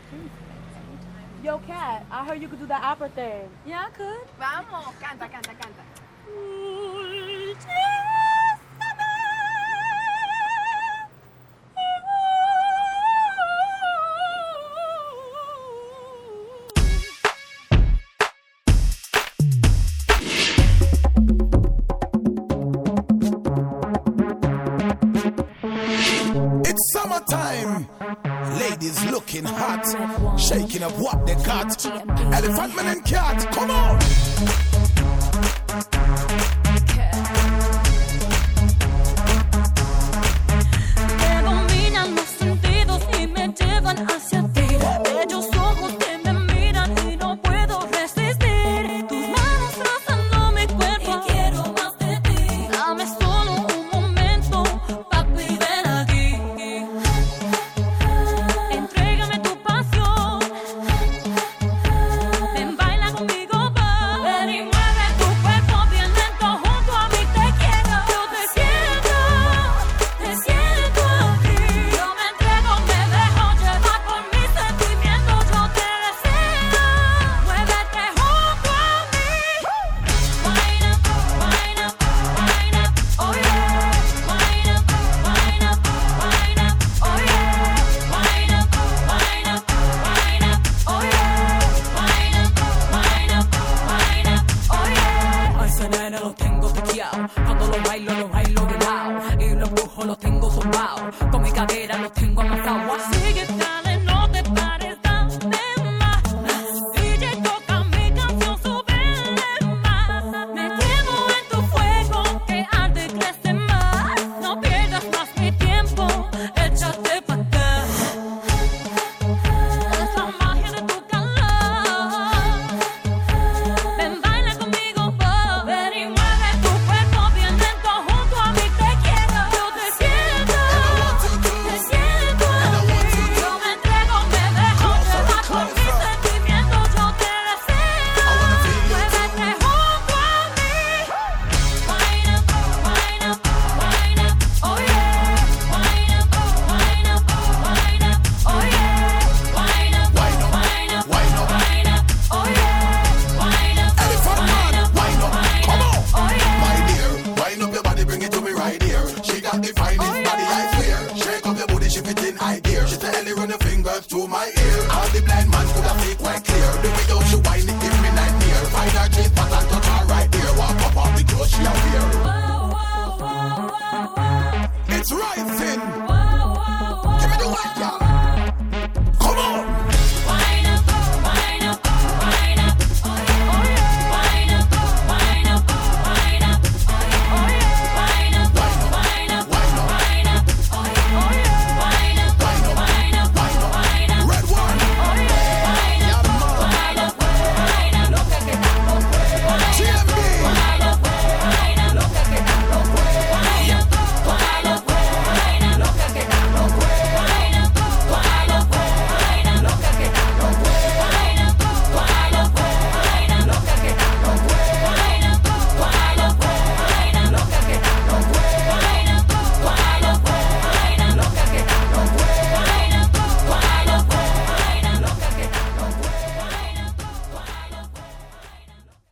Yo, Kat, I heard you could do that opera thing. Yeah, I could. Vamos, canta, canta, canta. It's summertime. Ladies looking hot, shaking up what they got. Elephant man and cat, come on. Me dominan los sentidos y me llevan hacia ti. Bellos ojos que me miran y no puedo resistir. Tus manos rozando mi cuerpo y quiero más de ti. Dame solo un momento pa' ven aquí. Entrégame tu pasión. Ven, baila conmigo, va. Ven y mueve tu cuerpo bien lento junto a mí. Te quiero, yo te siento aquí. Yo me entrego, me dejo llevar por mis sentimientos. Yo te deseo, muévete junto a mí. Wind up, wind up, wind up, oh yeah. Wind up, wind up, wind up, oh yeah. Wind up, wind up, wind up, oh yeah. Wind up, wind up, wind up, oh yeah. A ese nene lo tengo tequeado. Cuando lo bailo de lado. Y los brujos los tengo zumbados. Con mi cadera los tengo amasados. Sigue, dale, no te pares, dame más. DJ, toca mi canción, súbele más. Me quemo en tu fuego, que arde y crece más. No pierdas más mi tiempo, échate pa' acá. Es la magia de tu calor. Ven, baila conmigo, va. Ven y mueve tu cuerpo bien lento junto a mí. Te quiero, yo te siento aquí. Yo me entrego, me dejo llevar por mis sentimientos. Yo te deseo, muévete junto a mí. Wind up, wind up, wind up, oh yeah. Wind up, wind up, wind up, oh yeah. Wind up, wind up, wind up, wind up, oh yeah. Wind up, Elephant man, wind up, come on. oh yeah. My dear, wind up your body, bring it to me right here. She got the finest body, I swear. Shake up your booty, shift it in high gear. She tell you run your fingers to my ear. All the blind